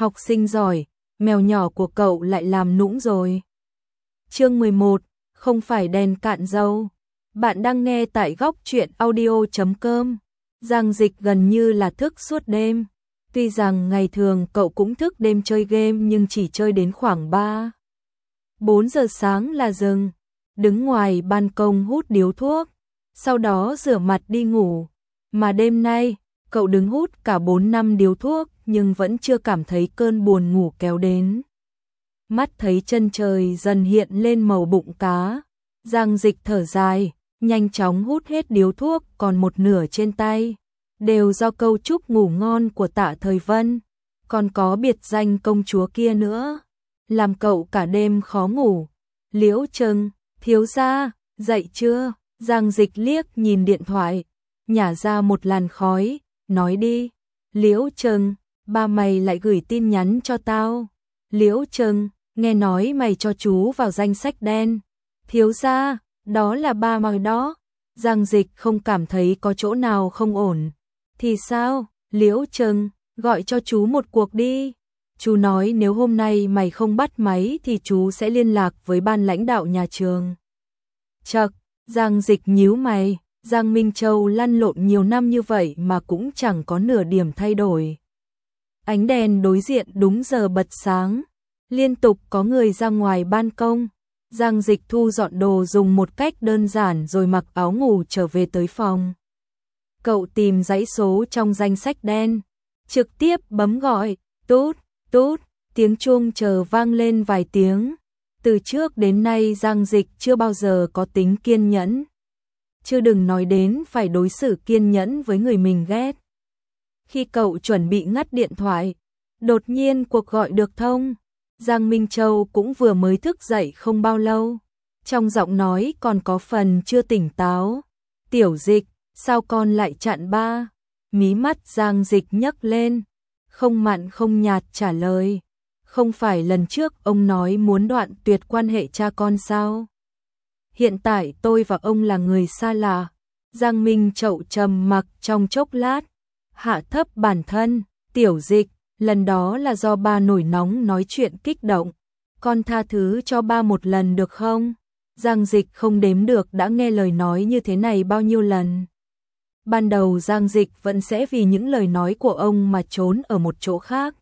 học sinh giỏi, mèo nhỏ của cậu lại làm nũng rồi. Chương 11, không phải đèn cạn dầu. Bạn đang nghe tại góc truyện audio.com. Giang Dịch gần như là thức suốt đêm. Tuy rằng ngày thường cậu cũng thức đêm chơi game nhưng chỉ chơi đến khoảng 3-4 giờ sáng là dừng. Đứng ngoài ban công hút điếu thuốc, sau đó rửa mặt đi ngủ. Mà đêm nay, cậu đứng hút cả 4-5 điếu thuốc nhưng vẫn chưa cảm thấy cơn buồn ngủ kéo đến. Mắt thấy chân trời dần hiện lên màu bụng cá. Giang Dịch thở dài, nhanh chóng hút hết điếu thuốc còn một nửa trên tay. Đều do câu chúc ngủ ngon của Tạ Thời Vân, còn có biệt danh công chúa kia nữa, làm cậu cả đêm khó ngủ. Liễu Trừng, thiếu gia, dậy chưa? Giang Dịch liếc nhìn điện thoại, nhả ra một làn khói, nói đi. Liễu Trừng, ba mày lại gửi tin nhắn cho tao. Liễu Trừng, nghe nói mày cho chú vào danh sách đen. Thiếu gia, đó là ba mày đó. Giang Dịch không cảm thấy có chỗ nào không ổn. Thì sao? Liễu Trừng, gọi cho chú một cuộc đi. Chú nói nếu hôm nay mày không bắt máy thì chú sẽ liên lạc với ban lãnh đạo nhà trường. Chậc, Giang Dịch nhíu mày, Giang Minh Châu lăn lộn nhiều năm như vậy mà cũng chẳng có nửa điểm thay đổi. Ánh đèn đối diện đúng giờ bật sáng, liên tục có người ra ngoài ban công. Giang Dịch thu dọn đồ dùng một cách đơn giản rồi mặc áo ngủ trở về tới phòng. Cậu tìm dãy số trong danh sách đen, trực tiếp bấm gọi, tút, tút, tiếng chuông chờ vang lên vài tiếng. Từ trước đến nay Giang Dịch chưa bao giờ có tính kiên nhẫn. Chứ đừng nói đến phải đối xử kiên nhẫn với người mình ghét. Khi cậu chuẩn bị ngắt điện thoại, đột nhiên cuộc gọi được thông. Giang Minh Châu cũng vừa mới thức dậy không bao lâu. Trong giọng nói còn có phần chưa tỉnh táo. Tiểu Dịch, sao con lại chặn ba? Mí mắt Giang Dịch nhấc lên, không mặn không nhạt trả lời. Không phải lần trước ông nói muốn đoạn tuyệt quan hệ cha con sao? Hiện tại tôi và ông là người xa lạ. Giang Minh Châu trầm mặc trong chốc lát, hạ thấp bản thân. Tiểu Dịch, lần đó là do ba nổi nóng nói chuyện kích động. Con tha thứ cho ba một lần được không? Giang Dịch không đếm được đã nghe lời nói như thế này bao nhiêu lần. Ban đầu Giang Dịch vẫn sẽ vì những lời nói của ông mà trốn ở một chỗ khác,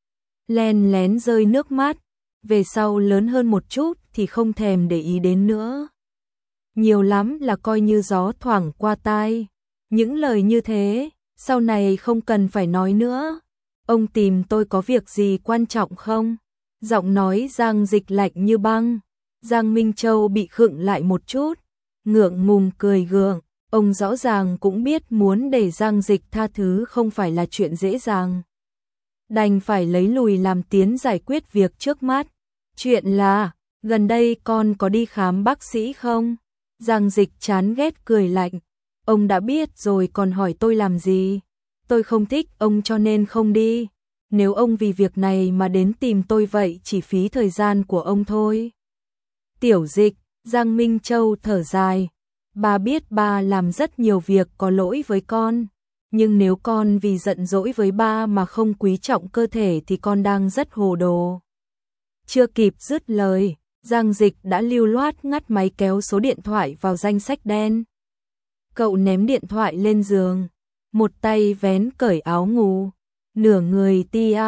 len lén rơi nước mắt. Về sau lớn hơn một chút thì không thèm để ý đến nữa. Nhiều lắm là coi như gió thoảng qua tai. Những lời như thế, sau này không cần phải nói nữa. Ông tìm tôi có việc gì quan trọng không? Giọng nói Giang Dịch lạnh như băng. Giang Minh Châu bị khựng lại một chút, ngượng ngùng cười gượng. Ông rõ ràng cũng biết muốn để Giang Dịch tha thứ không phải là chuyện dễ dàng. Đành phải lấy lùi làm tiến giải quyết việc trước mắt. Chuyện là, gần đây con có đi khám bác sĩ không? Giang Dịch chán ghét cười lạnh. Ông đã biết rồi còn hỏi tôi làm gì? Tôi không thích ông cho nên không đi. Nếu ông vì việc này mà đến tìm tôi vậy chỉ phí thời gian của ông thôi. Tiểu Dịch, Giang Minh Châu thở dài. Ba biết ba làm rất nhiều việc có lỗi với con. Nhưng nếu con vì giận dỗi với ba mà không quý trọng cơ thể thì con đang rất hồ đồ. Chưa kịp dứt lời, Giang Dịch đã lưu loát ngắt máy kéo số điện thoại vào danh sách đen. Cậu ném điện thoại lên giường, một tay vén cởi áo ngủ, nửa người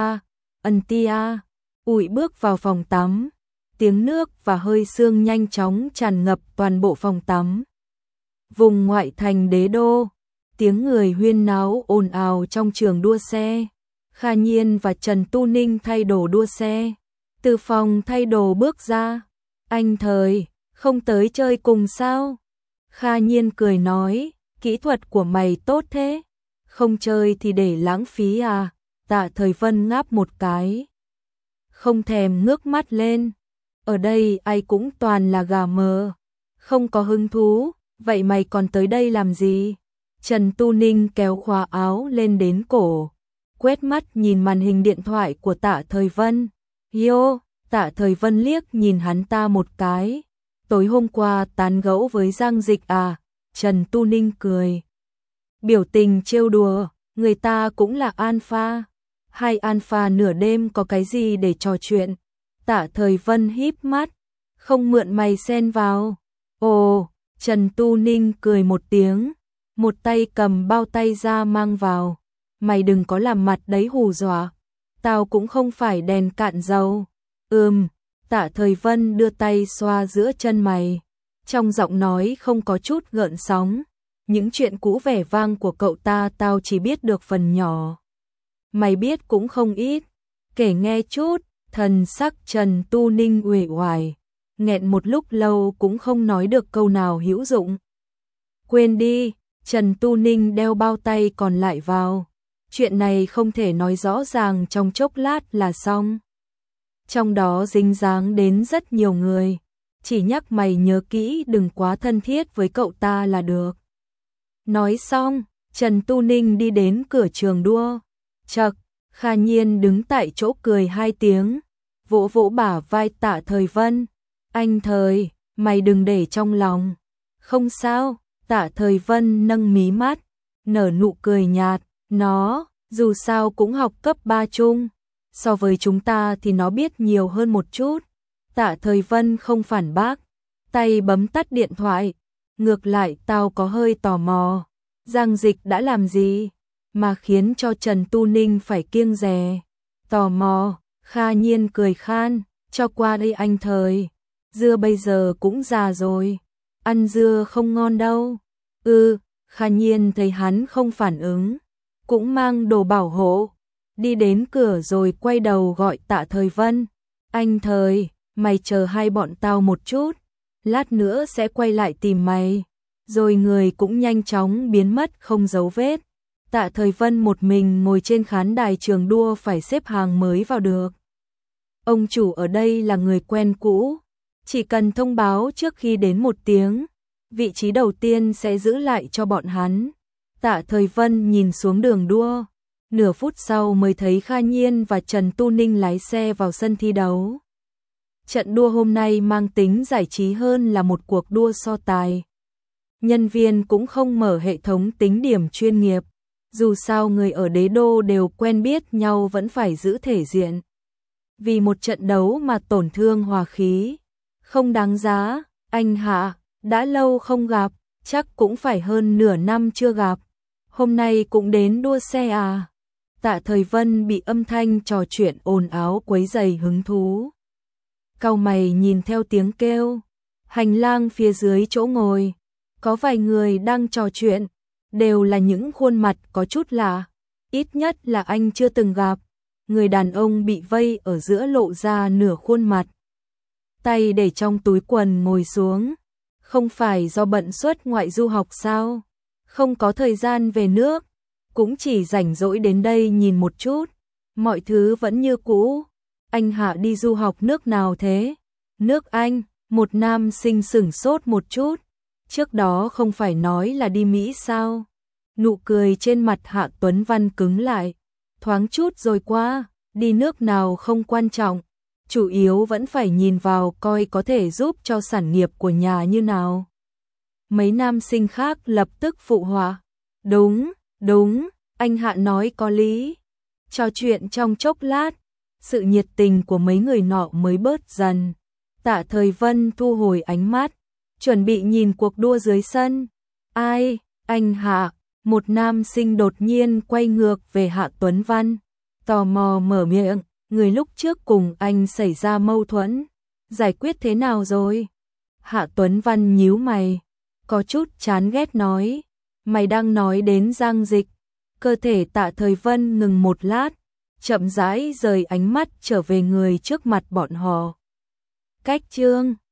tia, ủi bước vào phòng tắm. Tiếng nước và hơi sương nhanh chóng tràn ngập toàn bộ phòng tắm. Vùng ngoại thành đế đô, tiếng người huyên náo ồn ào trong trường đua xe. Kha Nhiên và Trần Tu Ninh thay đồ đua xe. Từ phòng thay đồ bước ra. Anh Thời, không tới chơi cùng sao? Kha Nhiên cười nói, kỹ thuật của mày tốt thế. Không chơi thì để lãng phí à? Tạ Thời Vân ngáp một cái, không thèm ngước mắt lên. Ở đây ai cũng toàn là gà mờ, không có hứng thú. Vậy mày còn tới đây làm gì? Trần Tu Ninh kéo khóa áo lên đến cổ, quét mắt nhìn màn hình điện thoại của Tạ Thời Vân. Yo, Tạ Thời Vân liếc nhìn hắn ta một cái. Tối hôm qua tán gẫu với Giang Dịch à? Trần Tu Ninh cười, biểu tình trêu đùa, người ta cũng là alpha. Hai alpha nửa đêm có cái gì để trò chuyện? Tạ Thời Vân híp mắt, không mượn mày xen vào. Ồ, Trần Tu Ninh cười một tiếng, một tay cầm bao tay ra mang vào. Mày đừng có làm mặt đấy hù dọa, tao cũng không phải đèn cạn dầu. Tạ Thời Vân đưa tay xoa giữa chân mày, trong giọng nói không có chút gợn sóng. Những chuyện cũ vẻ vang của cậu ta tao chỉ biết được phần nhỏ. Mày biết cũng không ít, kể nghe chút. Thần sắc Trần Tu Ninh uể oải, nghẹn một lúc lâu cũng không nói được câu nào hữu dụng. Quên đi, Trần Tu Ninh đeo bao tay còn lại vào. Chuyện này không thể nói rõ ràng trong chốc lát là xong. Trong đó dính dáng đến rất nhiều người, chỉ nhắc mày nhớ kỹ đừng quá thân thiết với cậu ta là được. Nói xong, Trần Tu Ninh đi đến cửa trường đua. Chậc, Kha Nhiên đứng tại chỗ cười hai tiếng, vỗ vỗ bả vai Tạ Thời Vân. Anh Thời, mày đừng để trong lòng. Không sao, Tạ Thời Vân nâng mí mắt, nở nụ cười nhạt. Nó, dù sao cũng học cấp 3 chung, so với chúng ta thì nó biết nhiều hơn một chút. Tạ Thời Vân không phản bác, tay bấm tắt điện thoại. Ngược lại tao có hơi tò mò, Giang Dịch đã làm gì mà khiến cho Trần Tu Ninh phải kiêng dè. Tò mò, Kha Nhiên cười khan, cho qua đây anh Thời, dưa bây giờ cũng già rồi, ăn dưa không ngon đâu. Kha Nhiên thấy hắn không phản ứng, cũng mang đồ bảo hộ, đi đến cửa rồi quay đầu gọi Tạ Thời Vân. Anh Thời, mày chờ hai bọn tao một chút, lát nữa sẽ quay lại tìm mày. Rồi người cũng nhanh chóng biến mất không dấu vết. Tạ Thời Vân một mình ngồi trên khán đài trường đua phải xếp hàng mới vào được. Ông chủ ở đây là người quen cũ, chỉ cần thông báo trước khi đến một tiếng, vị trí đầu tiên sẽ giữ lại cho bọn hắn. Tạ Thời Vân nhìn xuống đường đua, nửa phút sau mới thấy Kha Nhiên và Trần Tu Ninh lái xe vào sân thi đấu. Trận đua hôm nay mang tính giải trí hơn là một cuộc đua so tài. Nhân viên cũng không mở hệ thống tính điểm chuyên nghiệp, dù sao người ở đế đô đều quen biết nhau vẫn phải giữ thể diện. Vì một trận đấu mà tổn thương hòa khí, không đáng giá. Anh Hạ, đã lâu không gặp, chắc cũng phải hơn nửa năm chưa gặp. Hôm nay cũng đến đua xe à? Tạ Thời Vân bị âm thanh trò chuyện ồn ào quấy rầy hứng thú. Cau mày nhìn theo tiếng kêu, hành lang phía dưới chỗ ngồi, có vài người đang trò chuyện, đều là những khuôn mặt có chút lạ, ít nhất là anh chưa từng gặp. Người đàn ông bị vây ở giữa lộ ra nửa khuôn mặt, tay để trong túi quần ngồi xuống. Không phải do bận xuất ngoại du học sao? Không có thời gian về nước, cũng chỉ rảnh rỗi đến đây nhìn một chút. Mọi thứ vẫn như cũ. Anh Hạ đi du học nước nào thế? Nước Anh. Một nam sinh sửng sốt một chút. Trước đó không phải nói là đi Mỹ sao? Nụ cười trên mặt Hạ Tuấn Văn cứng lại. Thoáng chút rồi qua, đi nước nào không quan trọng. Chủ yếu vẫn phải nhìn vào coi có thể giúp cho sản nghiệp của nhà như nào. Mấy nam sinh khác lập tức phụ họa. Đúng, anh Hạ nói có lý. Trò chuyện trong chốc lát, sự nhiệt tình của mấy người nọ mới bớt dần. Tạ Thời Vân thu hồi ánh mắt, chuẩn bị nhìn cuộc đua dưới sân. Ai, anh Hạ? Một nam sinh đột nhiên quay ngược về Hạ Tuấn Văn, tò mò mở miệng. Người lúc trước cùng anh xảy ra mâu thuẫn, giải quyết thế nào rồi? Hạ Tuấn Văn nhíu mày, có chút chán ghét nói, mày đang nói đến Giang Dịch. Cơ thể Tạ Thời Vân ngừng một lát, chậm rãi rời ánh mắt trở về người trước mặt bọn họ. Cách chương